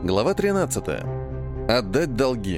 Глава 13. Отдать долги.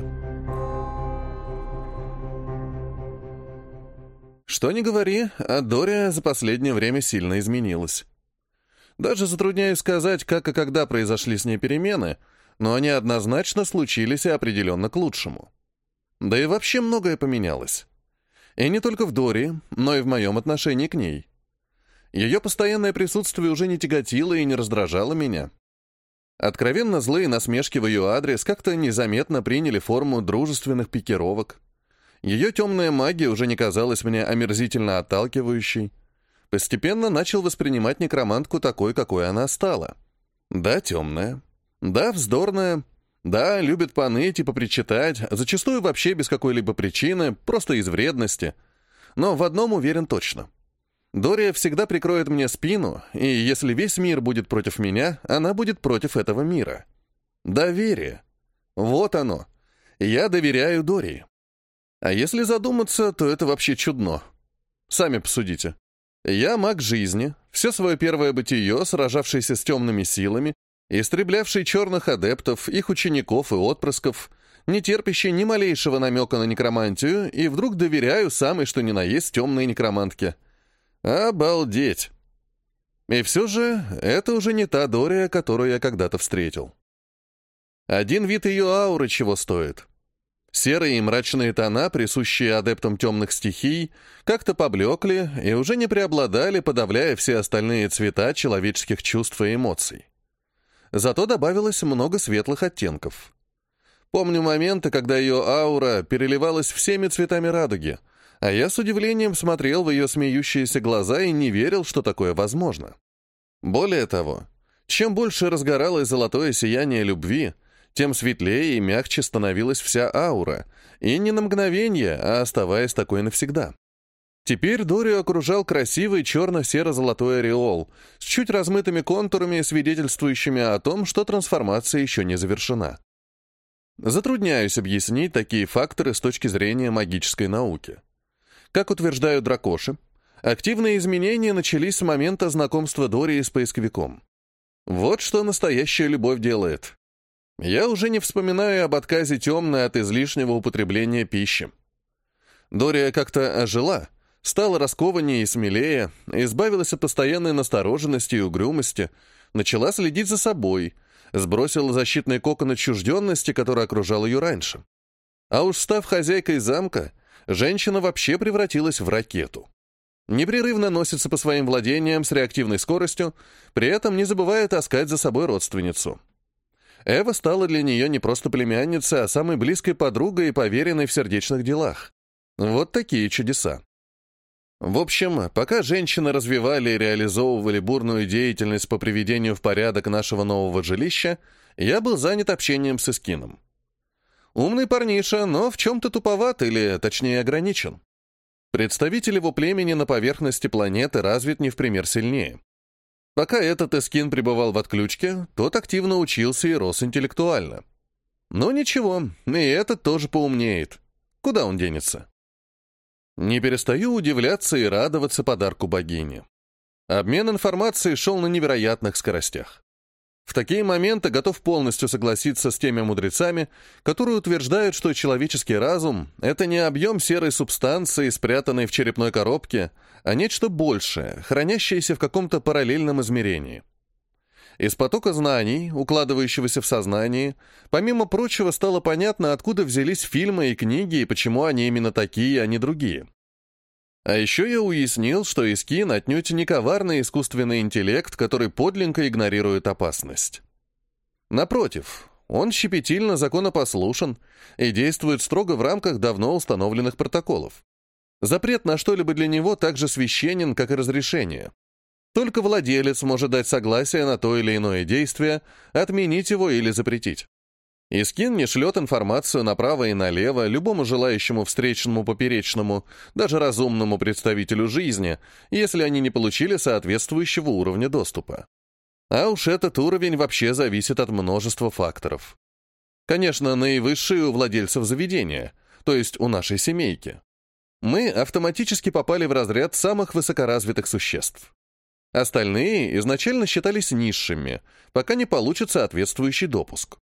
Что ни говори, а Дория за последнее время сильно изменилась. Даже затрудняюсь сказать, как и когда произошли с ней перемены, но они однозначно случились и определенно к лучшему. Да и вообще многое поменялось. И не только в Дории, но и в моем отношении к ней. Ее постоянное присутствие уже не тяготило и не раздражало меня. Откровенно злые насмешки в ее адрес как-то незаметно приняли форму дружественных пикировок. Ее темная магия уже не казалась мне омерзительно отталкивающей. Постепенно начал воспринимать некромантку такой, какой она стала. Да, темная. Да, вздорная. Да, любит поныть и попричитать, зачастую вообще без какой-либо причины, просто из вредности. Но в одном уверен точно. Дория всегда прикроет мне спину, и если весь мир будет против меня, она будет против этого мира. Доверие. Вот оно. Я доверяю Дории. А если задуматься, то это вообще чудно. Сами посудите. Я маг жизни, все свое первое бытие, сражавшийся с темными силами, истреблявший черных адептов, их учеников и отпрысков, не терпящий ни малейшего намека на некромантию, и вдруг доверяю самой что ни на есть темной некромантке. Обалдеть! И все же, это уже не та Дория, которую я когда-то встретил. Один вид ее ауры чего стоит. Серые и мрачные тона, присущие адептам темных стихий, как-то поблекли и уже не преобладали, подавляя все остальные цвета человеческих чувств и эмоций. Зато добавилось много светлых оттенков. Помню моменты, когда ее аура переливалась всеми цветами радуги, а я с удивлением смотрел в ее смеющиеся глаза и не верил, что такое возможно. Более того, чем больше разгоралось золотое сияние любви, тем светлее и мягче становилась вся аура, и не на мгновение, а оставаясь такой навсегда. Теперь Дорию окружал красивый черно-серо-золотой ореол с чуть размытыми контурами, свидетельствующими о том, что трансформация еще не завершена. Затрудняюсь объяснить такие факторы с точки зрения магической науки. Как утверждают дракоши, активные изменения начались с момента знакомства Дории с поисковиком. Вот что настоящая любовь делает. Я уже не вспоминаю об отказе темной от излишнего употребления пищи. Дория как-то ожила, стала раскованнее и смелее, избавилась от постоянной настороженности и угрюмости, начала следить за собой, сбросила защитный кокон отчужденности, который окружал ее раньше. А уж став хозяйкой замка, женщина вообще превратилась в ракету. Непрерывно носится по своим владениям с реактивной скоростью, при этом не забывая таскать за собой родственницу. Эва стала для нее не просто племянницей, а самой близкой подругой и поверенной в сердечных делах. Вот такие чудеса. В общем, пока женщины развивали и реализовывали бурную деятельность по приведению в порядок нашего нового жилища, я был занят общением с Искином. Умный парниша, но в чем-то туповат или, точнее, ограничен. Представитель его племени на поверхности планеты развит не в пример сильнее. Пока этот Искин пребывал в отключке, тот активно учился и рос интеллектуально. Но ничего, и этот тоже поумнеет. Куда он денется? Не перестаю удивляться и радоваться подарку богини. Обмен информацией шел на невероятных скоростях. В такие моменты готов полностью согласиться с теми мудрецами, которые утверждают, что человеческий разум — это не объем серой субстанции, спрятанной в черепной коробке, а нечто большее, хранящееся в каком-то параллельном измерении. Из потока знаний, укладывающегося в сознании, помимо прочего стало понятно, откуда взялись фильмы и книги и почему они именно такие, а не другие. А еще я уяснил, что Искин отнюдь не коварный искусственный интеллект, который подлинно игнорирует опасность. Напротив, он щепетильно законопослушен и действует строго в рамках давно установленных протоколов. Запрет на что-либо для него так же священен, как и разрешение. Только владелец может дать согласие на то или иное действие, отменить его или запретить. Искин не шлет информацию направо и налево любому желающему встречному поперечному, даже разумному представителю жизни, если они не получили соответствующего уровня доступа. А уж этот уровень вообще зависит от множества факторов. Конечно, наивысший у владельцев заведения, то есть у нашей семейки. Мы автоматически попали в разряд самых высокоразвитых существ. Остальные изначально считались низшими, пока не получат соответствующий допуск.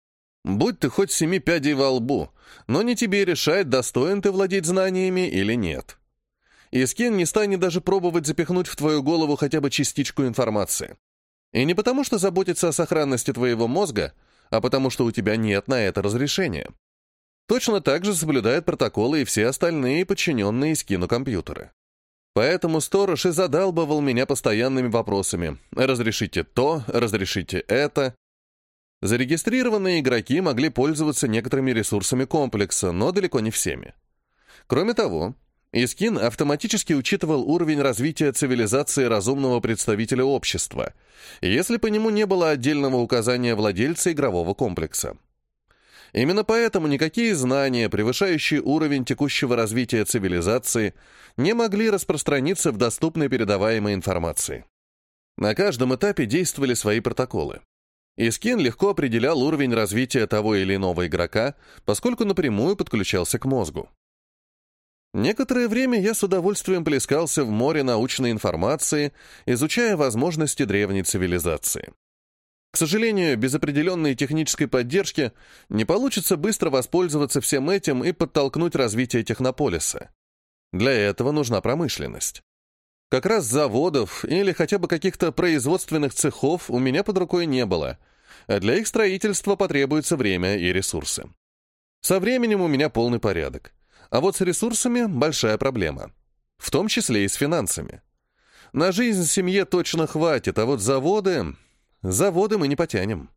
Будь ты хоть 7 пядей во лбу, но не тебе решать, достоин ты владеть знаниями или нет. Искин не станет даже пробовать запихнуть в твою голову хотя бы частичку информации. И не потому, что заботится о сохранности твоего мозга, а потому, что у тебя нет на это разрешения. Точно так же соблюдают протоколы и все остальные подчиненные Искину компьютеры. Поэтому сторож и задалбывал меня постоянными вопросами: «Разрешите то, разрешите это». Зарегистрированные игроки могли пользоваться некоторыми ресурсами комплекса, но далеко не всеми. Кроме того, Искин автоматически учитывал уровень развития цивилизации разумного представителя общества, если по нему не было отдельного указания владельца игрового комплекса. Именно поэтому никакие знания, превышающие уровень текущего развития цивилизации, не могли распространиться в доступной передаваемой информации. На каждом этапе действовали свои протоколы. Искин легко определял уровень развития того или иного игрока, поскольку напрямую подключался к мозгу. Некоторое время я с удовольствием плескался в море научной информации, изучая возможности древней цивилизации. К сожалению, без определенной технической поддержки не получится быстро воспользоваться всем этим и подтолкнуть развитие технополиса. Для этого нужна промышленность. Как раз заводов или хотя бы каких-то производственных цехов у меня под рукой не было, а для их строительства потребуется время и ресурсы. Со временем у меня полный порядок, а вот с ресурсами большая проблема, в том числе и с финансами. На жизнь семье точно хватит, а вот заводы мы не потянем.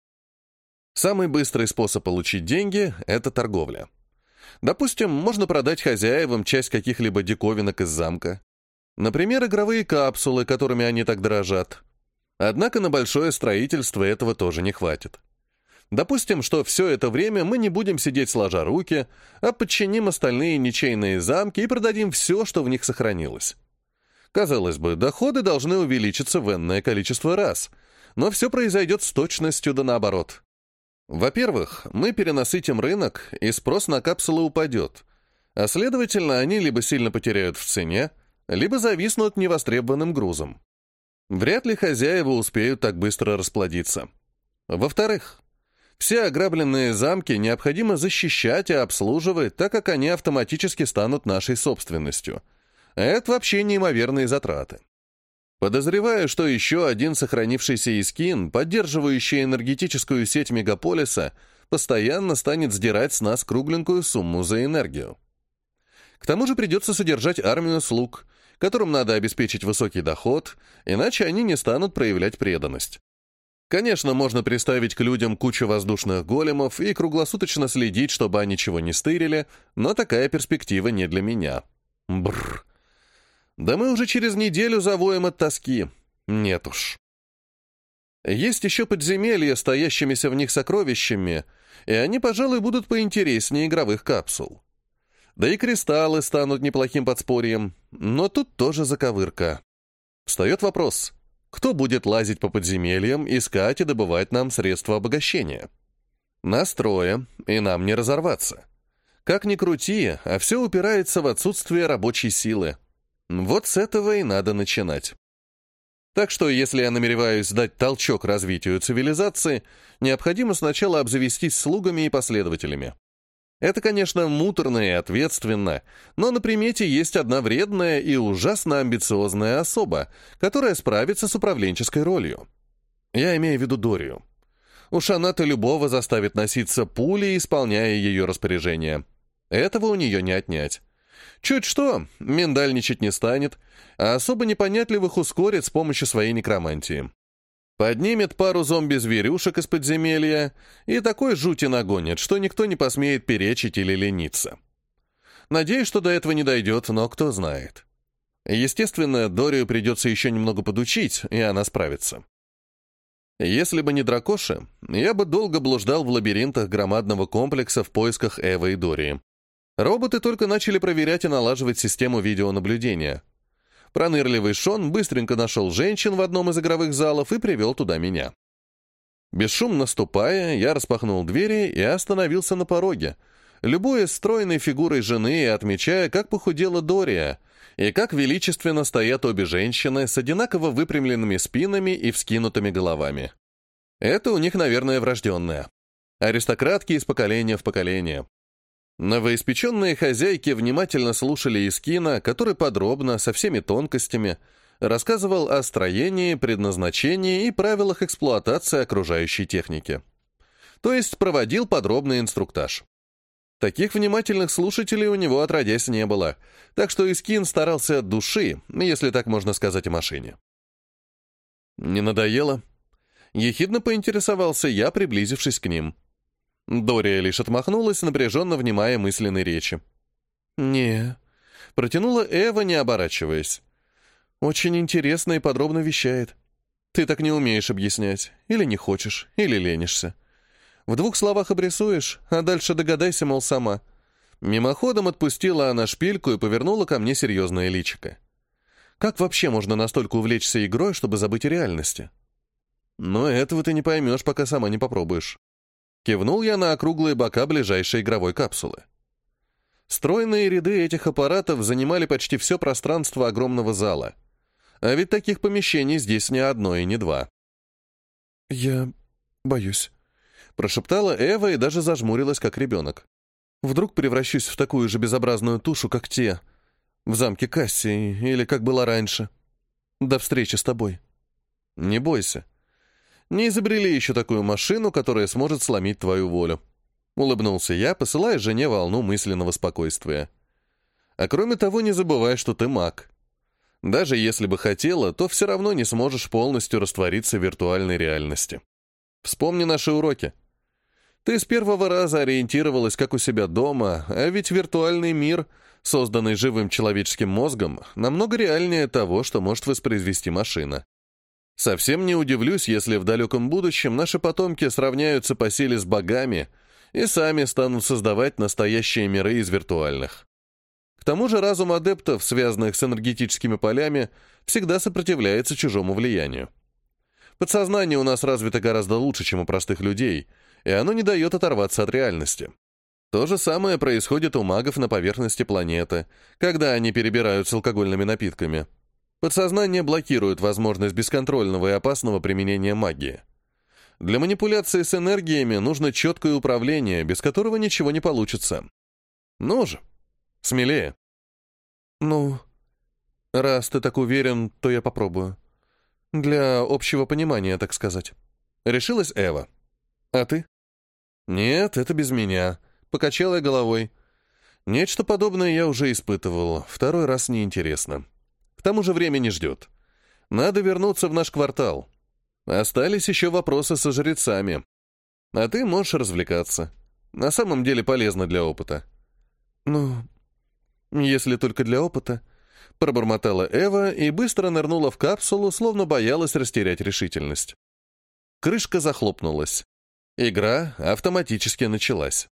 Самый быстрый способ получить деньги – это торговля. Допустим, можно продать хозяевам часть каких-либо диковинок из замка. Например, игровые капсулы, которыми они так дорожат. Однако на большое строительство этого тоже не хватит. Допустим, что все это время мы не будем сидеть сложа руки, а подчиним остальные ничейные замки и продадим все, что в них сохранилось. Казалось бы, доходы должны увеличиться в энное количество раз, но все произойдет с точностью да наоборот. Во-первых, мы перенасытим рынок, и спрос на капсулы упадет, а следовательно, они либо сильно потеряют в цене, либо зависнут невостребованным грузом. Вряд ли хозяева успеют так быстро расплодиться. Во-вторых, все ограбленные замки необходимо защищать и обслуживать, так как они автоматически станут нашей собственностью. Это вообще неимоверные затраты. Подозреваю, что еще один сохранившийся Искин, поддерживающий энергетическую сеть мегаполиса, постоянно станет сдирать с нас кругленькую сумму за энергию. К тому же придется содержать армию слуг, которым надо обеспечить высокий доход, иначе они не станут проявлять преданность. Конечно, можно приставить к людям кучу воздушных големов и круглосуточно следить, чтобы они ничего не стырили, но такая перспектива не для меня. Бррр. Да мы уже через неделю завоем от тоски. Нет уж. Есть еще подземелья с стоящимися в них сокровищами, и они, пожалуй, будут поинтереснее игровых капсул. Да и кристаллы станут неплохим подспорьем, но тут тоже заковырка. Встает вопрос, кто будет лазить по подземельям, искать и добывать нам средства обогащения? Нас трое, и нам не разорваться. Как ни крути, а все упирается в отсутствие рабочей силы. Вот с этого и надо начинать. Так что, если я намереваюсь дать толчок развитию цивилизации, необходимо сначала обзавестись слугами и последователями. Это, конечно, муторно и ответственно, но на примете есть одна вредная и ужасно амбициозная особа, которая справится с управленческой ролью. Я имею в виду Дорию. Уж она-то любого заставит носиться пулей, исполняя ее распоряжения. Этого у нее не отнять. Чуть что, миндальничать не станет, а особо непонятливых ускорит с помощью своей некромантии. Поднимет пару зомби-зверюшек из подземелья и такой жути нагонит, что никто не посмеет перечить или лениться. Надеюсь, что до этого не дойдет, но кто знает. Естественно, Дорию придется еще немного подучить, и она справится. Если бы не дракоши, я бы долго блуждал в лабиринтах громадного комплекса в поисках Эвы и Дории. Роботы только начали проверять и налаживать систему видеонаблюдения. Пронырливый Шон быстренько нашел женщин в одном из игровых залов и привел туда меня. Бесшумно ступая, я распахнул двери и остановился на пороге, любуясь стройной фигурой жены и отмечая, как похудела Дория, и как величественно стоят обе женщины с одинаково выпрямленными спинами и вскинутыми головами. Это у них, наверное, врожденное. Аристократки из поколения в поколение. Новоиспеченные хозяйки внимательно слушали Искина, который подробно, со всеми тонкостями, рассказывал о строении, предназначении и правилах эксплуатации окружающей техники. То есть проводил подробный инструктаж. Таких внимательных слушателей у него отродясь не было, так что Искин старался от души, если так можно сказать о машине. «Не надоело?» Ехидно поинтересовался я, приблизившись к ним. Дория лишь отмахнулась, напряженно внимая мысленной речи. «Не», — протянула Эва, не оборачиваясь. «Очень интересно и подробно вещает. Ты так не умеешь объяснять. Или не хочешь, или ленишься. В 2 словах обрисуешь, а дальше догадайся, мол, сама». Мимоходом отпустила она шпильку и повернула ко мне серьезное личико. «Как вообще можно настолько увлечься игрой, чтобы забыть о реальности?» «Но этого ты не поймешь, пока сама не попробуешь». Кивнул я на округлые бока ближайшей игровой капсулы. Стройные ряды этих аппаратов занимали почти все пространство огромного зала. А ведь таких помещений здесь не одно и не 2. «Я боюсь», — прошептала Эва и даже зажмурилась, как ребенок. «Вдруг превращусь в такую же безобразную тушу, как те, в замке Кассии, или как было раньше. До встречи с тобой». «Не бойся. Не изобрели еще такую машину, которая сможет сломить твою волю». Улыбнулся я, посылая жене волну мысленного спокойствия. «А кроме того, не забывай, что ты маг. Даже если бы хотела, то все равно не сможешь полностью раствориться в виртуальной реальности. Вспомни наши уроки. Ты с первого раза ориентировалась как у себя дома, а ведь виртуальный мир, созданный живым человеческим мозгом, намного реальнее того, что может воспроизвести машина. Совсем не удивлюсь, если в далеком будущем наши потомки сравняются по силе с богами и сами станут создавать настоящие миры из виртуальных. К тому же разум адептов, связанных с энергетическими полями, всегда сопротивляется чужому влиянию. Подсознание у нас развито гораздо лучше, чем у простых людей, и оно не дает оторваться от реальности. То же самое происходит у магов на поверхности планеты, когда они перебирают с алкогольными напитками. Подсознание блокирует возможность бесконтрольного и опасного применения магии. Для манипуляции с энергиями нужно четкое управление, без которого ничего не получится. Ну же, смелее. «Ну, раз ты так уверен, то я попробую. Для общего понимания, так сказать». Решилась Эва. «А ты?» «Нет, это без меня», — покачала я головой. «Нечто подобное я уже испытывал, 2-й раз неинтересно. К тому же время не ждет. Надо вернуться в наш квартал. Остались еще вопросы со жрецами. А ты можешь развлекаться. На самом деле полезно для опыта». «Ну, если только для опыта», — пробормотала Эва и быстро нырнула в капсулу, словно боялась растерять решительность. Крышка захлопнулась. Игра автоматически началась.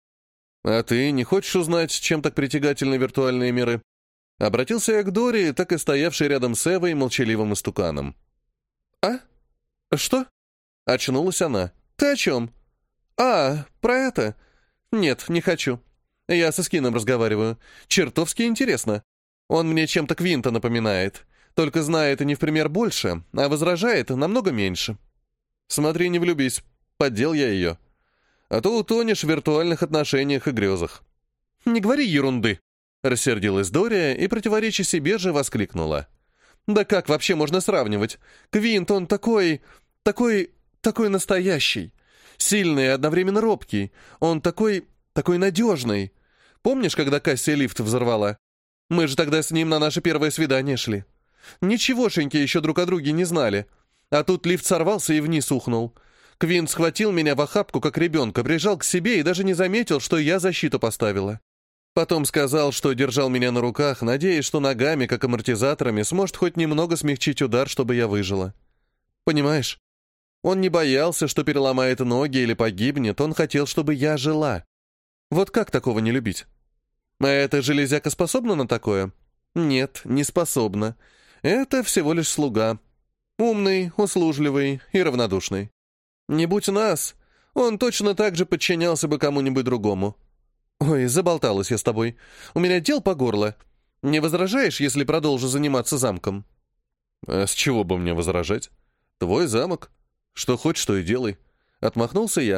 «А ты не хочешь узнать, чем так притягательны виртуальные миры?» Обратился я к Дори, так и стоявшей рядом с Эвой молчаливым истуканом. «А? Что?» Очнулась она. «Ты о чем?» «А, про это? Нет, не хочу. Я со Скином разговариваю. Чертовски интересно. Он мне чем-то Квинта напоминает. Только знает и не в пример больше, а возражает намного меньше. Смотри, не влюбись. Поддел я ее. А то утонешь в виртуальных отношениях и грезах». «Не говори ерунды», — рассердилась Дория и, противореча себе же, воскликнула. «Да как вообще можно сравнивать? Квинт, он такой настоящий. Сильный и одновременно робкий. Он такой надежный. Помнишь, когда Кассия лифт взорвала? Мы же тогда с ним на наше первое свидание шли. Ничегошеньки еще друг о друге не знали. А тут лифт сорвался и вниз ухнул. Квинт схватил меня в охапку, как ребенка, прижал к себе и даже не заметил, что я защиту поставила. Потом сказал, что держал меня на руках, надеясь, что ногами, как амортизаторами, сможет хоть немного смягчить удар, чтобы я выжила. Понимаешь? Он не боялся, что переломает ноги или погибнет, он хотел, чтобы я жила. Вот как такого не любить? А эта железяка способна на такое? Нет, не способна. Это всего лишь слуга. Умный, услужливый и равнодушный. Не будь нас, он точно так же подчинялся бы кому-нибудь другому. Ой, заболталась я с тобой. У меня дел по горло. Не возражаешь, если продолжу заниматься замком?» «А с чего бы мне возражать? Твой замок. Что хочешь, то и делай». Отмахнулся я.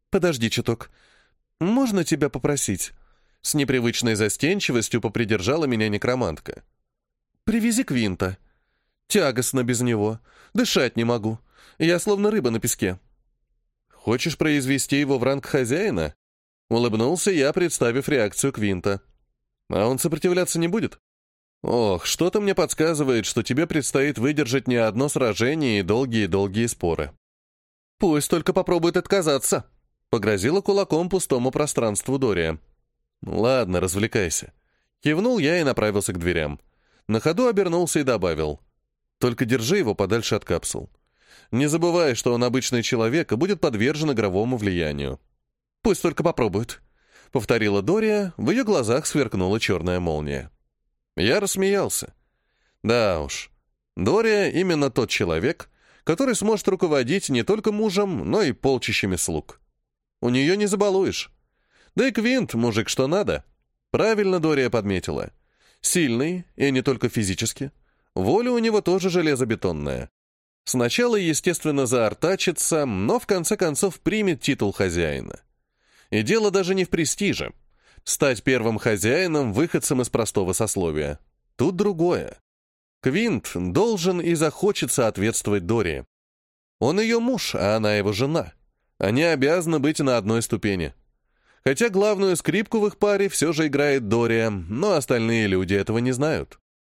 «Подожди чуток. Можно тебя попросить?» С непривычной застенчивостью попридержала меня некромантка. «Привези Квинта. Тягостно без него. Дышать не могу. Я словно рыба на песке». «Хочешь произвести его в ранг хозяина?» Улыбнулся я, представив реакцию Квинта. «А он сопротивляться не будет?» «Ох, что-то мне подсказывает, что тебе предстоит выдержать не одно сражение и долгие-долгие споры». «Пусть только попробует отказаться», — погрозила кулаком пустому пространству Дория. «Ладно, развлекайся». Кивнул я и направился к дверям. На ходу обернулся и добавил. «Только держи его подальше от капсул. Не забывай, что он обычный человек и будет подвержен игровому влиянию». «Пусть только попробует», — повторила Дория, в ее глазах сверкнула черная молния. Я рассмеялся. Да уж, Дория именно тот человек, который сможет руководить не только мужем, но и полчищами слуг. У нее не забалуешь. Да и Квинт, мужик, что надо. Правильно Дория подметила. Сильный, и не только физически. Воля у него тоже железобетонная. Сначала, естественно, заортачится, но в конце концов примет титул хозяина. И дело даже не в престиже. Стать первым хозяином, выходцем из простого сословия. Тут другое. Квинт должен и захочет соответствовать Дории. Он ее муж, а она его жена. Они обязаны быть на одной ступени. Хотя главную скрипку в их паре все же играет Дория, но остальные люди этого не знают.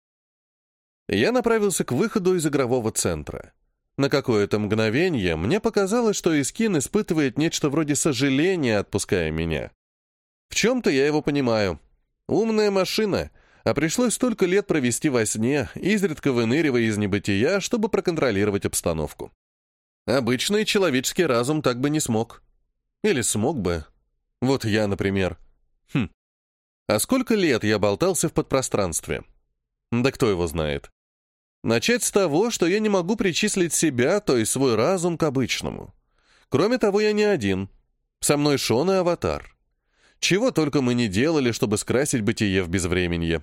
Я направился к выходу из игрового центра. На какое-то мгновение мне показалось, что Искин испытывает нечто вроде сожаления, отпуская меня. В чем-то я его понимаю. Умная машина, а пришлось столько лет провести во сне, изредка выныривая из небытия, чтобы проконтролировать обстановку. Обычный человеческий разум так бы не смог. Или смог бы. Вот я, например. А сколько лет я болтался в подпространстве? Да кто его знает. Начать с того, что я не могу причислить себя, то есть свой разум, к обычному. Кроме того, я не один. Со мной Шон и Аватар. Чего только мы не делали, чтобы скрасить бытие в безвременье.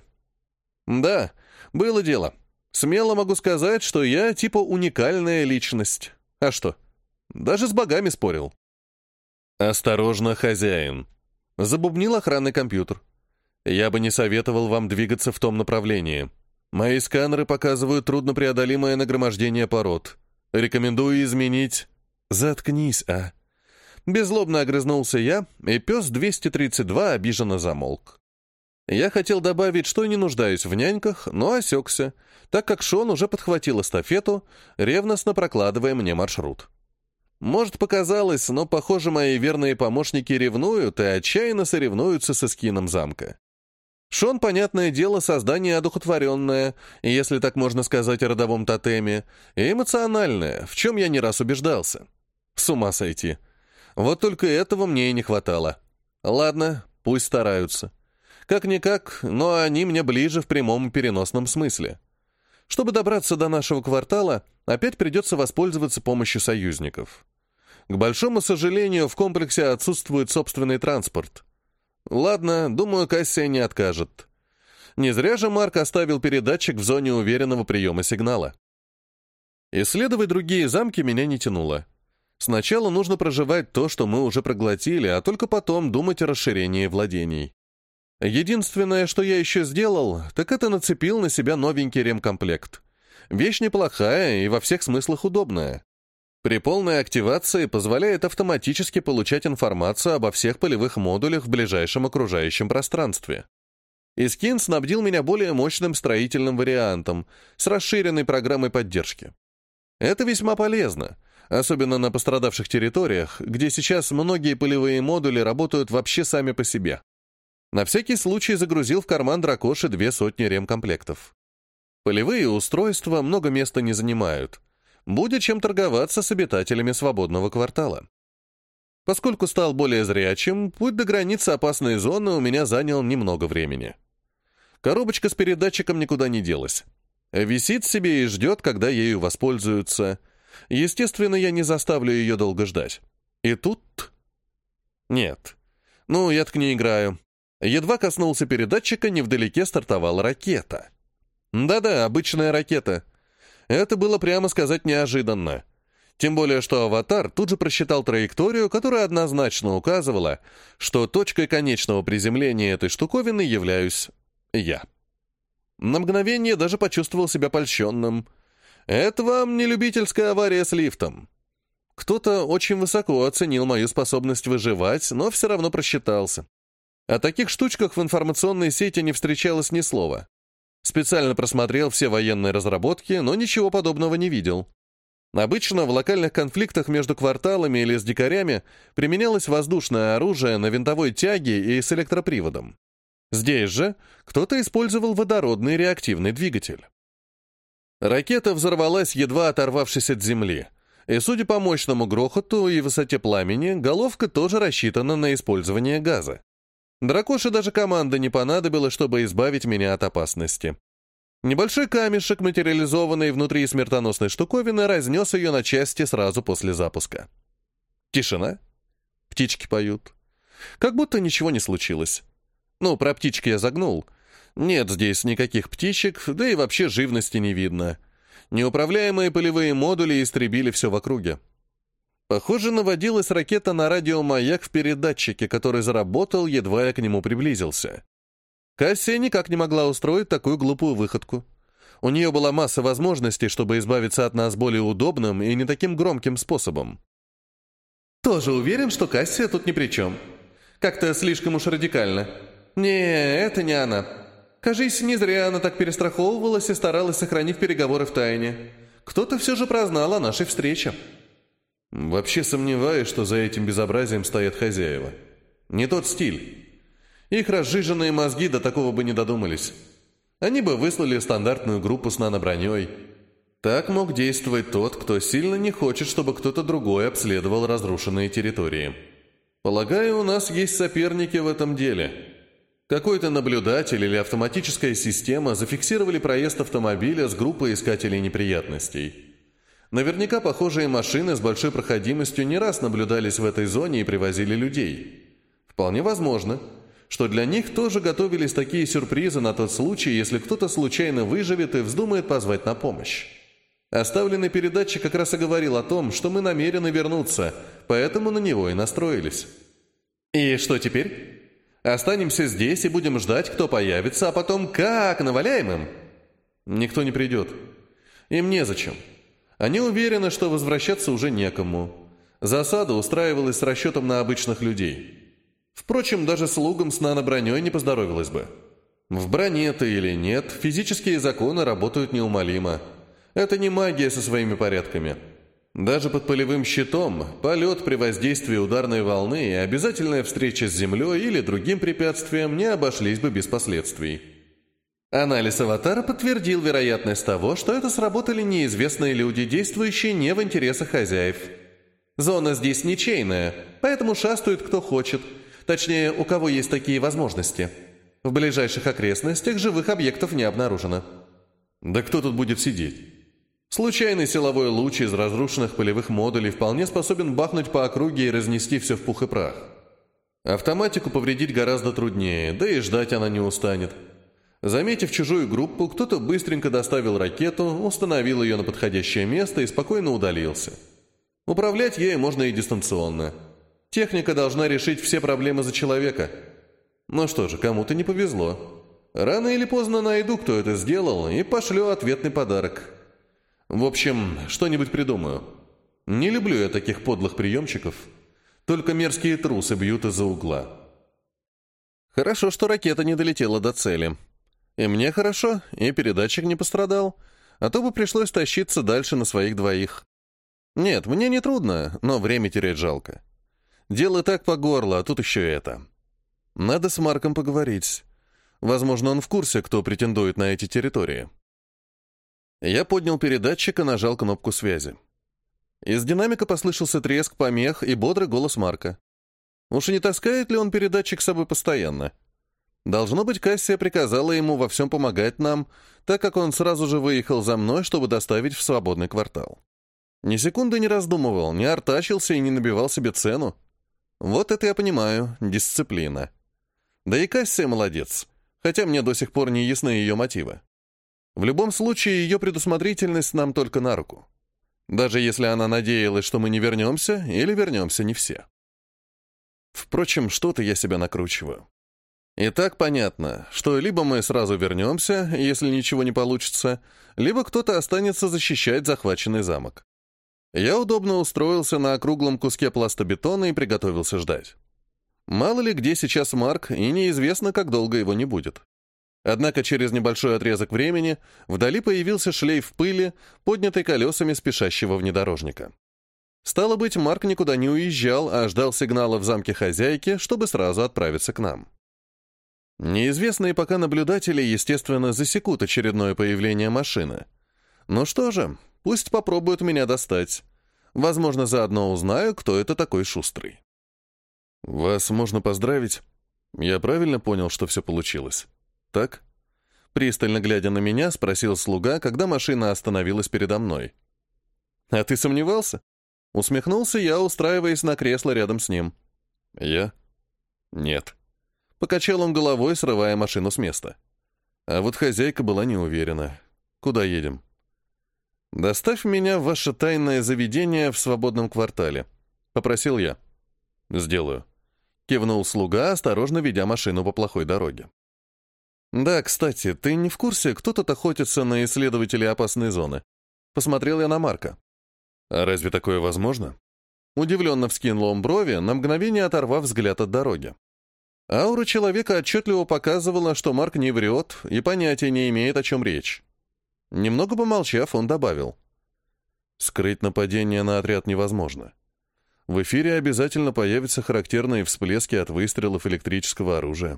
Да, было дело. Смело могу сказать, что я типа уникальная личность. А что? Даже с богами спорил. «Осторожно, хозяин», — забубнил охранный компьютер. «Я бы не советовал вам двигаться в том направлении. Мои сканеры показывают труднопреодолимое нагромождение пород. Рекомендую изменить...» «Заткнись, а!» Беззлобно огрызнулся я, и пес 232 обиженно замолк. Я хотел добавить, что не нуждаюсь в няньках, но осекся, так как Шон уже подхватил эстафету, ревностно прокладывая мне маршрут. Может, показалось, но, похоже, мои верные помощники ревнуют и отчаянно соревнуются с Искином замка. Шон, понятное дело, создание одухотворенное, если так можно сказать о родовом тотеме, и эмоциональное, в чем я не раз убеждался. С ума сойти. Вот только этого мне и не хватало. Ладно, пусть стараются. Как-никак, но они мне ближе в прямом и переносном смысле. Чтобы добраться до нашего квартала, опять придется воспользоваться помощью союзников. К большому сожалению, в комплексе отсутствует собственный транспорт. Ладно, думаю, Кассия не откажет. Не зря же Марк оставил передатчик в зоне уверенного приема сигнала. Исследовать другие замки меня не тянуло. Сначала нужно проживать то, что мы уже проглотили, а только потом думать о расширении владений. Единственное, что я еще сделал, так это нацепил на себя новенький ремкомплект. Вещь неплохая и во всех смыслах удобная. При полной активации позволяет автоматически получать информацию обо всех полевых модулях в ближайшем окружающем пространстве. Искин снабдил меня более мощным строительным вариантом с расширенной программой поддержки. Это весьма полезно, особенно на пострадавших территориях, где сейчас многие полевые модули работают вообще сами по себе. На всякий случай загрузил в карман дракоши 200 ремкомплектов. Полевые устройства много места не занимают. Будет чем торговаться с обитателями свободного квартала. Поскольку стал более зрячим, путь до границы опасной зоны у меня занял немного времени. Коробочка с передатчиком никуда не делась. Висит себе и ждет, когда ею воспользуются. Естественно, я не заставлю ее долго ждать. И тут... Нет. Я так не играю. Едва коснулся передатчика, невдалеке стартовала ракета. Да-да, обычная ракета. Это было, прямо сказать, неожиданно. Тем более, что аватар тут же просчитал траекторию, которая однозначно указывала, что точкой конечного приземления этой штуковины являюсь я. На мгновение даже почувствовал себя польщенным. Это вам не любительская авария с лифтом. Кто-то очень высоко оценил мою способность выживать, но все равно просчитался. О таких штучках в информационной сети не встречалось ни слова. Специально просмотрел все военные разработки, но ничего подобного не видел. Обычно в локальных конфликтах между кварталами или с дикарями применялось воздушное оружие на винтовой тяге и с электроприводом. Здесь же кто-то использовал водородный реактивный двигатель. Ракета взорвалась, едва оторвавшись от земли, и, судя по мощному грохоту и высоте пламени, головка тоже рассчитана на использование газа. Дракоше даже команды не понадобилось, чтобы избавить меня от опасности. Небольшой камешек, материализованный внутри смертоносной штуковины, разнес ее на части сразу после запуска. Тишина. Птички поют. Как будто ничего не случилось. Ну, про птички я загнул. Нет здесь никаких птичек, да и вообще живности не видно. Неуправляемые полевые модули истребили все в округе. Похоже, наводилась ракета на радиомаяк в передатчике, который заработал, едва я к нему приблизился. Кассия никак не могла устроить такую глупую выходку. У нее была масса возможностей, чтобы избавиться от нас более удобным и не таким громким способом. Тоже уверен, что Кассия тут ни при чем. Как-то слишком уж радикально. Не, это не она. Кажись, не зря она так перестраховывалась и старалась сохранить переговоры в тайне. Кто-то все же прознал о нашей встрече. Вообще сомневаюсь, что за этим безобразием стоят хозяева. Не тот стиль. Их разжиженные мозги до такого бы не додумались. Они бы выслали стандартную группу с наноброней. Так мог действовать тот, кто сильно не хочет, чтобы кто-то другой обследовал разрушенные территории. Полагаю, у нас есть соперники в этом деле. Какой-то наблюдатель или автоматическая система зафиксировали проезд автомобиля с группой искателей неприятностей. Наверняка похожие машины с большой проходимостью не раз наблюдались в этой зоне и привозили людей. Вполне возможно, что для них тоже готовились такие сюрпризы на тот случай, если кто-то случайно выживет и вздумает позвать на помощь. Оставленный передатчик как раз и говорил о том, что мы намерены вернуться, поэтому на него и настроились. И что теперь? Останемся здесь и будем ждать, кто появится, а потом как наваляем им? Никто не придет. Им незачем. Они уверены, что возвращаться уже некому. Засада устраивалась с расчетом на обычных людей. Впрочем, даже слугам с наноброней не поздоровилось бы. В броне ты или нет, физические законы работают неумолимо. Это не магия со своими порядками. Даже под полевым щитом полет при воздействии ударной волны и обязательная встреча с землей или другим препятствием не обошлись бы без последствий. Анализ аватара подтвердил вероятность того, что это сработали неизвестные люди, действующие не в интересах хозяев. Зона здесь ничейная, поэтому шастает кто хочет. Точнее, у кого есть такие возможности. В ближайших окрестностях живых объектов не обнаружено. Да кто тут будет сидеть? Случайный силовой луч из разрушенных полевых модулей вполне способен бахнуть по округе и разнести все в пух и прах. Автоматику повредить гораздо труднее, да и ждать она не устанет. Заметив чужую группу, кто-то быстренько доставил ракету, установил ее на подходящее место и спокойно удалился. Управлять ею можно и дистанционно. Техника должна решить все проблемы за человека. Ну что же, кому-то не повезло. Рано или поздно найду, кто это сделал, и пошлю ответный подарок. В общем, что-нибудь придумаю. Не люблю я таких подлых приемчиков. Только мерзкие трусы бьют из-за угла. Хорошо, что ракета не долетела до цели. И мне хорошо, и передатчик не пострадал, а то бы пришлось тащиться дальше на своих двоих. Нет, мне не трудно, но время терять жалко. Дело так по горло, а тут еще это. Надо с Марком поговорить. Возможно, он в курсе, кто претендует на эти территории. Я поднял передатчик и нажал кнопку связи. Из динамика послышался треск помех и бодрый голос Марка. Уж и не таскает ли он передатчик с собой постоянно? Должно быть, Кассия приказала ему во всем помогать нам, так как он сразу же выехал за мной, чтобы доставить в свободный квартал. Ни секунды не раздумывал, не артачился и не набивал себе цену. Вот это я понимаю, дисциплина. Да и Кассия молодец, хотя мне до сих пор не ясны ее мотивы. В любом случае, ее предусмотрительность нам только на руку. Даже если она надеялась, что мы не вернемся, или вернемся не все. Впрочем, что-то я себя накручиваю. И так понятно, что либо мы сразу вернемся, если ничего не получится, либо кто-то останется защищать захваченный замок. Я удобно устроился на округлом куске пластобетона и приготовился ждать. Мало ли где сейчас Марк, и неизвестно, как долго его не будет. Однако через небольшой отрезок времени вдали появился шлейф пыли, поднятый колесами спешащего внедорожника. Стало быть, Марк никуда не уезжал, а ждал сигнала в замке хозяйки, чтобы сразу отправиться к нам. Неизвестные пока наблюдатели, естественно, засекут очередное появление машины. Ну что же, пусть попробуют меня достать. Возможно, заодно узнаю, кто это такой шустрый. Вас можно поздравить. Я правильно понял, что все получилось? Так? Пристально глядя на меня, спросил слуга, когда машина остановилась передо мной. А ты сомневался? Усмехнулся я, устраиваясь на кресло рядом с ним. Я? Нет. Покачал он головой, срывая машину с места. А вот хозяйка была не уверена. Куда едем? «Доставь меня в ваше тайное заведение в свободном квартале», — попросил я. «Сделаю», — кивнул слуга, осторожно ведя машину по плохой дороге. «Да, кстати, ты не в курсе, кто тут охотится на исследователей опасной зоны?» Посмотрел я на Марка. «А разве такое возможно?» Удивленно вскинул он брови, на мгновение оторвав взгляд от дороги. Аура человека отчетливо показывала, что Марк не врет и понятия не имеет, о чем речь. Немного помолчав, он добавил. «Скрыть нападение на отряд невозможно. В эфире обязательно появятся характерные всплески от выстрелов электрического оружия».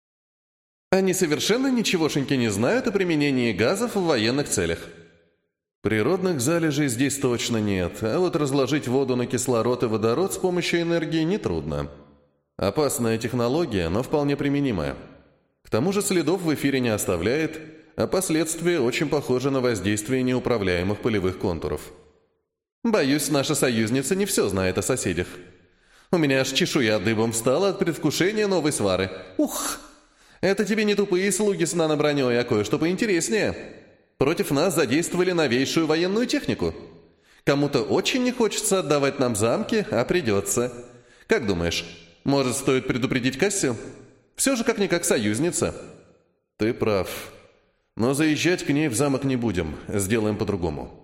«Они совершенно ничегошеньки не знают о применении газов в военных целях». «Природных залежей здесь точно нет, а вот разложить воду на кислород и водород с помощью энергии нетрудно. Опасная технология, но вполне применимая. К тому же следов в эфире не оставляет, а последствия очень похожи на воздействие неуправляемых полевых контуров. Боюсь, наша союзница не все знает о соседях. У меня аж чешуя дыбом встала от предвкушения новой свары. Ух! Это тебе не тупые слуги с наноброней, а кое-что поинтереснее. Против нас задействовали новейшую военную технику. Кому-то очень не хочется отдавать нам замки, а придется. Как думаешь, может, стоит предупредить Кассию? Все же как-никак союзница». «Ты прав. Но заезжать к ней в замок не будем, сделаем по-другому».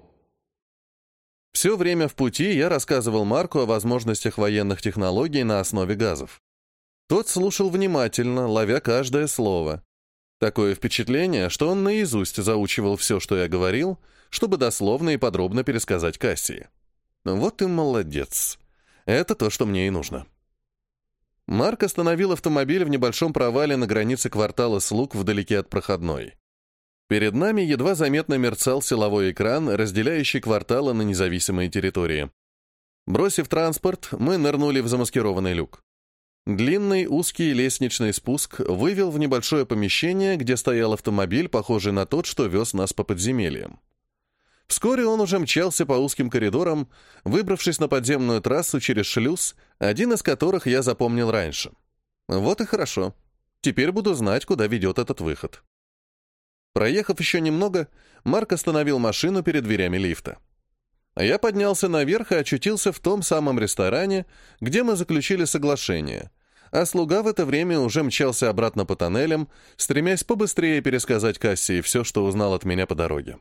Все время в пути я рассказывал Марку о возможностях военных технологий на основе газов. Тот слушал внимательно, ловя каждое слово. Такое впечатление, что он наизусть заучивал все, что я говорил, чтобы дословно и подробно пересказать Кассии. Вот и молодец. Это то, что мне и нужно. Марк остановил автомобиль в небольшом провале на границе квартала слуг вдалеке от проходной. Перед нами едва заметно мерцал силовой экран, разделяющий кварталы на независимые территории. Бросив транспорт, мы нырнули в замаскированный люк. Длинный узкий лестничный спуск вывел в небольшое помещение, где стоял автомобиль, похожий на тот, что вез нас по подземельям. Вскоре он уже мчался по узким коридорам, выбравшись на подземную трассу через шлюз, один из которых я запомнил раньше. Вот и хорошо. Теперь буду знать, куда ведет этот выход. Проехав еще немного, Марк остановил машину перед дверями лифта. Я поднялся наверх и очутился в том самом ресторане, где мы заключили соглашение, а слуга в это время уже мчался обратно по тоннелям, стремясь побыстрее пересказать Кассии все, что узнал от меня по дороге.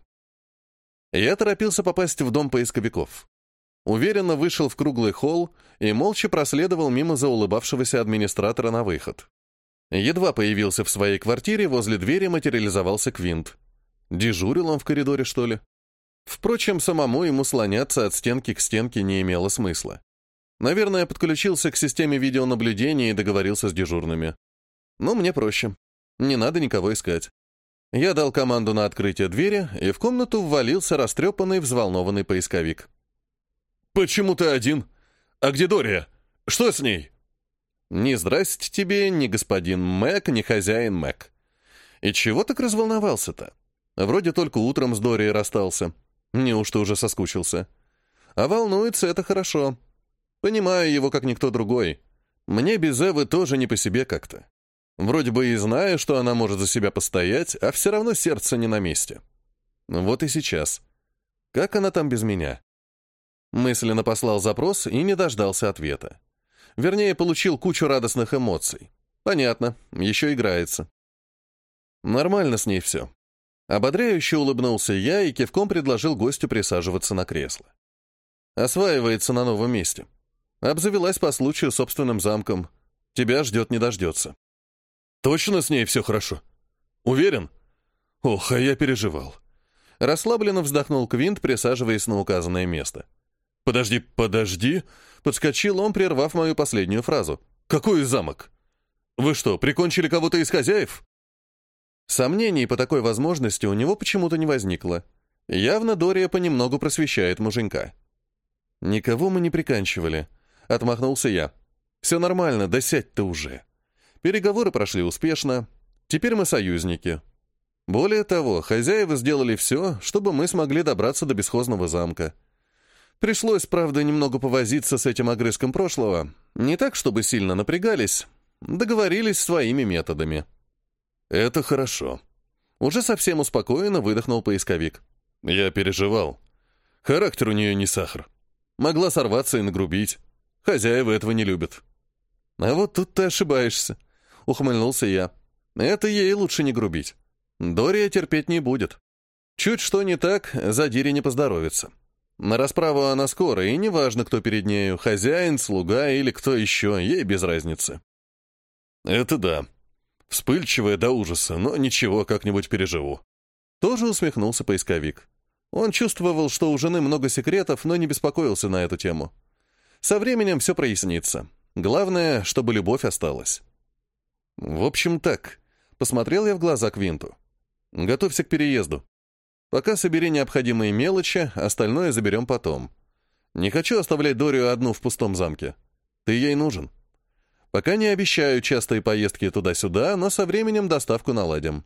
Я торопился попасть в дом поисковиков. Уверенно вышел в круглый холл и молча проследовал мимо заулыбавшегося администратора на выход. Едва появился в своей квартире, возле двери материализовался Квинт. Дежурил он в коридоре, что ли? Впрочем, самому ему слоняться от стенки к стенке не имело смысла. Наверное, подключился к системе видеонаблюдения и договорился с дежурными. Но мне проще. Не надо никого искать. Я дал команду на открытие двери, и в комнату ввалился растрепанный, взволнованный поисковик. «Почему ты один? А где Дория? Что с ней?» «Ни здрасте тебе, ни господин Мэг, ни хозяин Мэг. И чего так разволновался-то? Вроде только утром с Дорией расстался. Неужто уже соскучился? А волнуется — это хорошо. Понимаю его, как никто другой. Мне без Эвы тоже не по себе как-то. Вроде бы и знаю, что она может за себя постоять, а все равно сердце не на месте. Вот и сейчас. Как она там без меня? Мысленно послал запрос и не дождался ответа. Вернее, получил кучу радостных эмоций. Понятно, еще играется. Нормально с ней все. Ободряюще улыбнулся я и кивком предложил гостю присаживаться на кресло. Осваивается на новом месте. Обзавелась по случаю собственным замком. Тебя ждет, не дождется. Точно с ней все хорошо? Уверен? Ох, а я переживал. Расслабленно вздохнул Квинт, присаживаясь на указанное место. Подожди. Подскочил он, прервав мою последнюю фразу. Какой замок? Вы что, прикончили кого-то из хозяев? Сомнений по такой возможности у него почему-то не возникло. Явно Дория понемногу просвещает муженька. «Никого мы не приканчивали», — отмахнулся я. «Все нормально, да сядь ты уже. Переговоры прошли успешно. Теперь мы союзники. Более того, хозяева сделали все, чтобы мы смогли добраться до бесхозного замка. Пришлось, правда, немного повозиться с этим огрызком прошлого. Не так, чтобы сильно напрягались. Договорились своими методами». «Это хорошо». Уже совсем успокоенно выдохнул поисковик. «Я переживал. Характер у нее не сахар. Могла сорваться и нагрубить. Хозяева этого не любят». «А вот тут ты ошибаешься», — ухмыльнулся я. «Это ей лучше не грубить. Дория терпеть не будет. Чуть что не так, задире не поздоровится. На расправу она скоро, и неважно, кто перед нею, хозяин, слуга или кто еще, ей без разницы». «Это да. Вспыльчивая до ужаса, но ничего, как-нибудь переживу». Тоже усмехнулся поисковик. Он чувствовал, что у жены много секретов, но не беспокоился на эту тему. Со временем все прояснится. Главное, чтобы любовь осталась. В общем, так. Посмотрел я в глаза Квинту. Готовься к переезду. Пока собери необходимые мелочи, остальное заберем потом. Не хочу оставлять Дорию одну в пустом замке. Ты ей нужен. Пока не обещаю частые поездки туда-сюда, но со временем доставку наладим.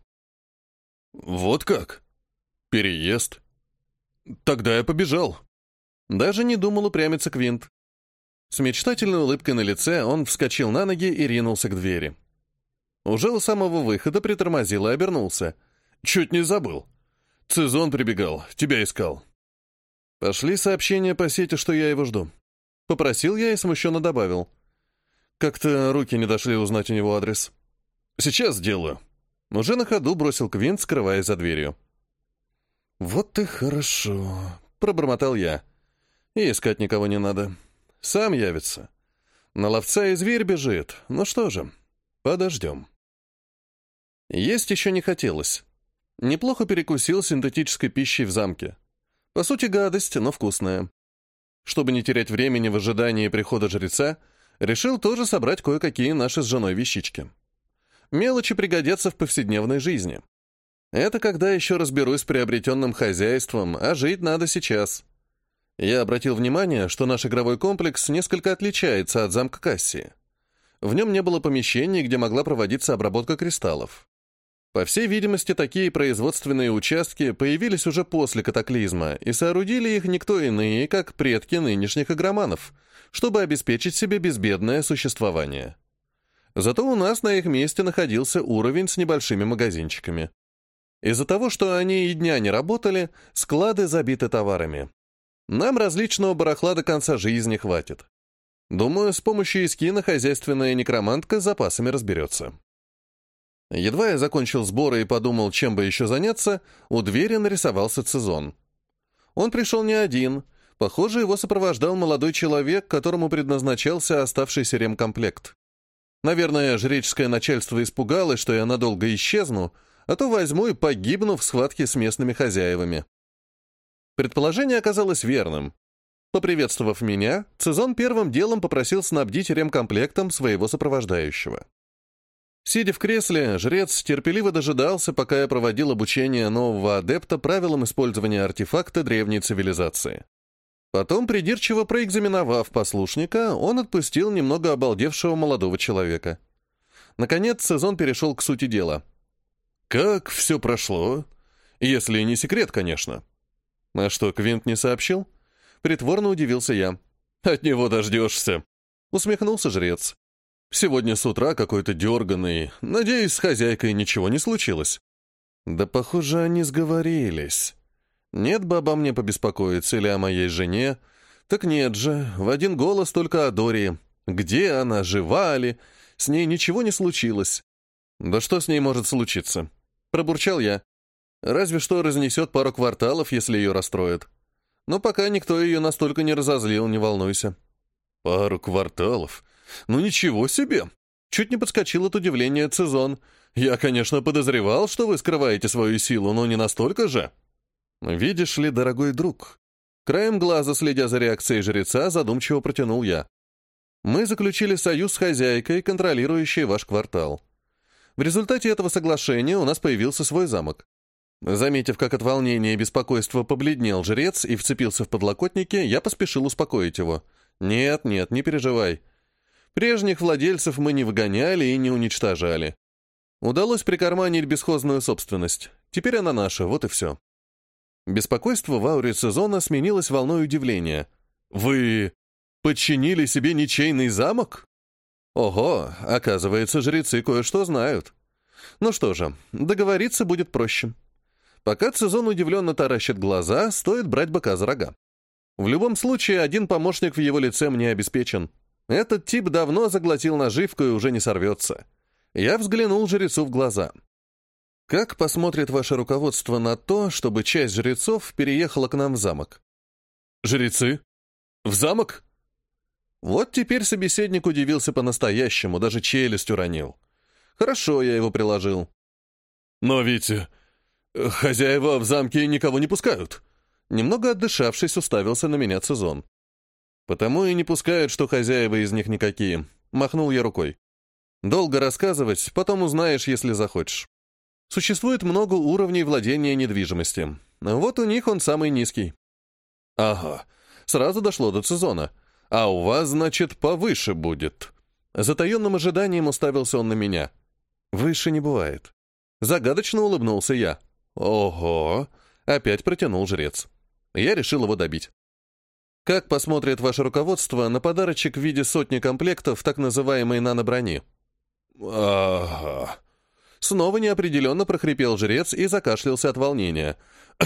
Вот как? Переезд? Тогда я побежал. Даже не думал упрямиться Квинт. С мечтательной улыбкой на лице он вскочил на ноги и ринулся к двери. Уже у самого выхода притормозил и обернулся. Чуть не забыл. Цезон прибегал, тебя искал. Пошли сообщения по сети, что я его жду. Попросил я и смущенно добавил. Как-то руки не дошли узнать у него адрес. Сейчас сделаю. Уже на ходу бросил Квинт, скрываясь за дверью. «Вот и хорошо», — пробормотал я. «И искать никого не надо. Сам явится. На ловца и зверь бежит. Ну что же, подождем». Есть еще не хотелось. Неплохо перекусил синтетической пищей в замке. По сути, гадость, но вкусная. Чтобы не терять времени в ожидании прихода жреца, решил тоже собрать кое-какие наши с женой вещички. Мелочи пригодятся в повседневной жизни. Это когда еще разберусь с приобретенным хозяйством, а жить надо сейчас. Я обратил внимание, что наш игровой комплекс несколько отличается от замка Кассии. В нем не было помещений, где могла проводиться обработка кристаллов. По всей видимости, такие производственные участки появились уже после катаклизма, и соорудили их никто иные, как предки нынешних игроманов, чтобы обеспечить себе безбедное существование. Зато у нас на их месте находился уровень с небольшими магазинчиками. Из-за того, что они и дня не работали, склады забиты товарами. Нам различного барахла до конца жизни хватит. Думаю, с помощью эскина хозяйственная некромантка с запасами разберется. Едва я закончил сборы и подумал, чем бы еще заняться, у двери нарисовался Цезон. Он пришел не один. Похоже, его сопровождал молодой человек, которому предназначался оставшийся ремкомплект. Наверное, жреческое начальство испугалось, что я надолго исчезну, а то возьму и погибну в схватке с местными хозяевами. Предположение оказалось верным. Поприветствовав меня, Цезон первым делом попросил снабдить ремкомплектом своего сопровождающего. Сидя в кресле, жрец терпеливо дожидался, пока я проводил обучение нового адепта правилам использования артефакта древней цивилизации. Потом, придирчиво проэкзаменовав послушника, он отпустил немного обалдевшего молодого человека. Наконец, Цезон перешел к сути дела. «Как все прошло? Если не секрет, конечно». «А что, Квинт не сообщил?» Притворно удивился я. «От него дождешься», — усмехнулся жрец. «Сегодня с утра какой-то дерганый. Надеюсь, с хозяйкой ничего не случилось». «Да, похоже, они сговорились. Нет бы обо мне побеспокоиться или о моей жене. Так нет же, в один голос только о Дории. Где она, жива ли? С ней ничего не случилось. Да что с ней может случиться? Пробурчал я. Разве что разнесет пару кварталов, если ее расстроит. Но пока никто ее настолько не разозлил, не волнуйся. Пару кварталов? Ну ничего себе! Чуть не подскочил от удивления Цезон. Я, конечно, подозревал, что вы скрываете свою силу, но не настолько же. Видишь ли, дорогой друг, краем глаза, следя за реакцией жреца, задумчиво протянул я. Мы заключили союз с хозяйкой, контролирующей ваш квартал. В результате этого соглашения у нас появился свой замок. Заметив, как от волнения и беспокойства побледнел жрец и вцепился в подлокотники, я поспешил успокоить его. «Нет, нет, не переживай. Прежних владельцев мы не выгоняли и не уничтожали. Удалось прикарманить бесхозную собственность. Теперь она наша, вот и все». Беспокойство в ауре Цезона сменилось волной удивления. «Вы подчинили себе ничейный замок?» «Ого, оказывается, жрецы кое-что знают. Ну что же, договориться будет проще». Пока Цезон удивленно таращит глаза, стоит брать быка за рога. В любом случае, один помощник в его лице мне обеспечен. Этот тип давно заглотил наживку и уже не сорвется. Я взглянул жрецу в глаза. Как посмотрит ваше руководство на то, чтобы часть жрецов переехала к нам в замок? Жрецы? В замок? Вот теперь собеседник удивился по-настоящему, даже челюсть уронил. Хорошо, я его приложил. Но ведь хозяева в замке никого не пускают. Немного отдышавшись, уставился на меня Цезон. Потому и не пускают, что хозяева из них никакие. Махнул я рукой. Долго рассказывать, потом узнаешь, если захочешь. Существует много уровней владения недвижимости. Вот у них он самый низкий. Ага, сразу дошло до Цезона. А у вас, значит, повыше будет. Затаенным ожиданием уставился он на меня. Выше не бывает. Загадочно улыбнулся я. Ого! Опять протянул жрец. Я решил его добить. Как посмотрит ваше руководство на подарочек в виде сотни комплектов так называемой нано-брони? Ага. Снова неопределенно прохрипел жрец и закашлялся от волнения.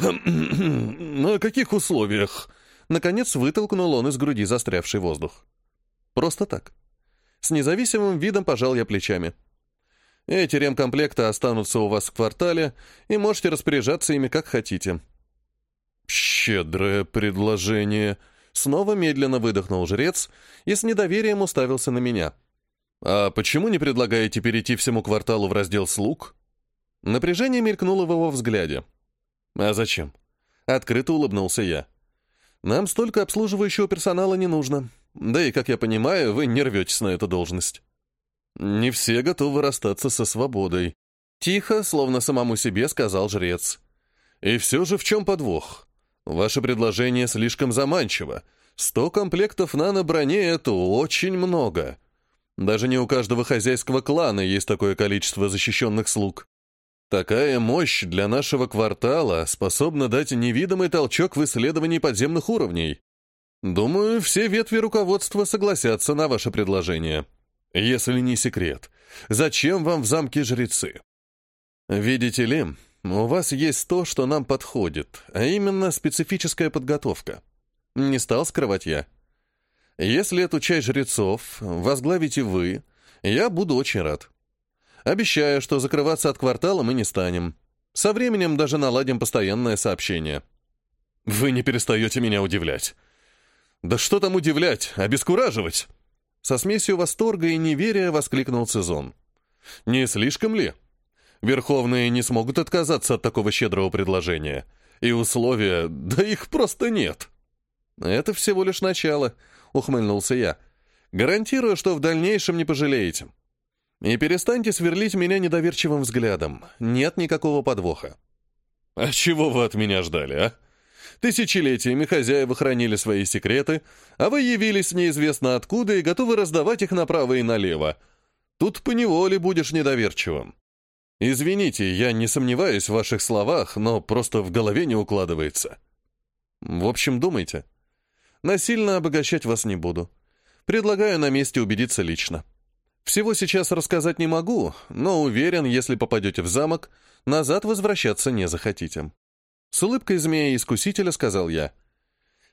На каких условиях? Наконец вытолкнул он из груди застрявший воздух. Просто так. С независимым видом пожал я плечами. Эти ремкомплекты останутся у вас в квартале, и можете распоряжаться ими как хотите. Щедрое предложение. Снова медленно выдохнул жрец и с недоверием уставился на меня. А почему не предлагаете перейти всему кварталу в раздел слуг? Напряжение мелькнуло в его взгляде. А зачем? Открыто улыбнулся я. Нам столько обслуживающего персонала не нужно. Да и, как я понимаю, вы не рветесь на эту должность. Не все готовы расстаться со свободой. Тихо, словно самому себе, сказал жрец. И все же в чем подвох? Ваше предложение слишком заманчиво. 100 комплектов нано-брони — это очень много. Даже не у каждого хозяйского клана есть такое количество защищенных слуг. Такая мощь для нашего квартала способна дать невидимый толчок в исследовании подземных уровней. Думаю, все ветви руководства согласятся на ваше предложение. Если не секрет, зачем вам в замке жрецы? Видите ли, у вас есть то, что нам подходит, а именно специфическая подготовка. Не стал скрывать я. Если эту часть жрецов возглавите вы, я буду очень рад. Обещаю, что закрываться от квартала мы не станем. Со временем даже наладим постоянное сообщение. Вы не перестаете меня удивлять. Да что там удивлять, обескураживать? Со смесью восторга и неверия воскликнул Цезон. Не слишком ли? Верховные не смогут отказаться от такого щедрого предложения. И условия, да их просто нет. Это всего лишь начало, ухмыльнулся я. Гарантирую, что в дальнейшем не пожалеете. И перестаньте сверлить меня недоверчивым взглядом. Нет никакого подвоха. А чего вы от меня ждали, а? Тысячелетиями хозяева хранили свои секреты, а вы явились неизвестно откуда и готовы раздавать их направо и налево. Тут поневоле будешь недоверчивым. Извините, я не сомневаюсь в ваших словах, но просто в голове не укладывается. В общем, думайте. Насильно обогащать вас не буду. Предлагаю на месте убедиться лично. Всего сейчас рассказать не могу, но уверен, если попадете в замок, назад возвращаться не захотите. С улыбкой змея-искусителя сказал я.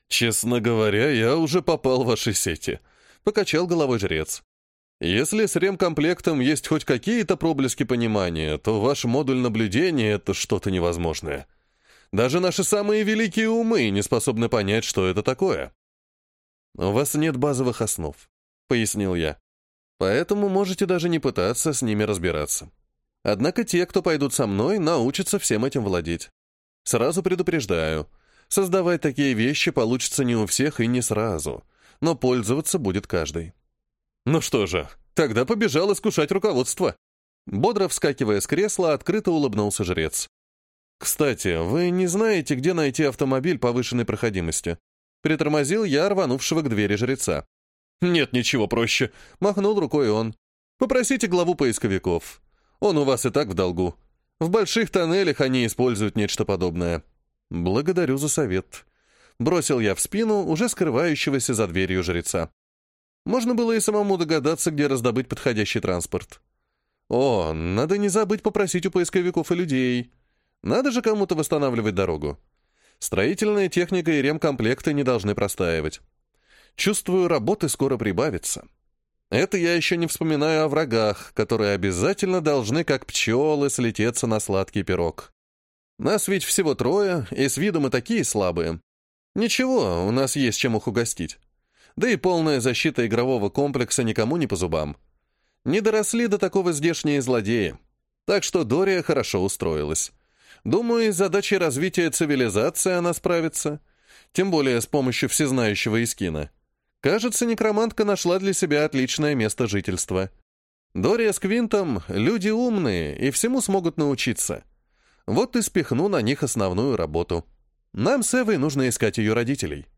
«Честно говоря, я уже попал в ваши сети», — покачал головой жрец. «Если с ремкомплектом есть хоть какие-то проблески понимания, то ваш модуль наблюдения — это что-то невозможное. Даже наши самые великие умы не способны понять, что это такое». «У вас нет базовых основ», — пояснил я. «Поэтому можете даже не пытаться с ними разбираться. Однако те, кто пойдут со мной, научатся всем этим владеть. Сразу предупреждаю, создавать такие вещи получится не у всех и не сразу, но пользоваться будет каждый». «Ну что же, тогда побежал искушать руководство». Бодро вскакивая с кресла, открыто улыбнулся жрец. «Кстати, вы не знаете, где найти автомобиль повышенной проходимости?» Притормозил я рванувшего к двери жреца. «Нет ничего проще», — махнул рукой он. «Попросите главу поисковиков. Он у вас и так в долгу. В больших тоннелях они используют нечто подобное». «Благодарю за совет», — бросил я в спину уже скрывающегося за дверью жреца. Можно было и самому догадаться, где раздобыть подходящий транспорт. О, надо не забыть попросить у поисковиков и людей. Надо же кому-то восстанавливать дорогу. Строительная техника и ремкомплекты не должны простаивать. Чувствую, работы скоро прибавится. Это я еще не вспоминаю о врагах, которые обязательно должны, как пчелы, слететься на сладкий пирог. Нас ведь всего 3, и с виду мы такие слабые. Ничего, у нас есть чем их угостить. Да и полная защита игрового комплекса никому не по зубам. Не доросли до такого здешние злодеи. Так что Дория хорошо устроилась. Думаю, с задачей развития цивилизации она справится. Тем более с помощью всезнающего Искина. Кажется, некромантка нашла для себя отличное место жительства. Дория с Квинтом — люди умные и всему смогут научиться. Вот и спихну на них основную работу. Нам с Эвой нужно искать ее родителей.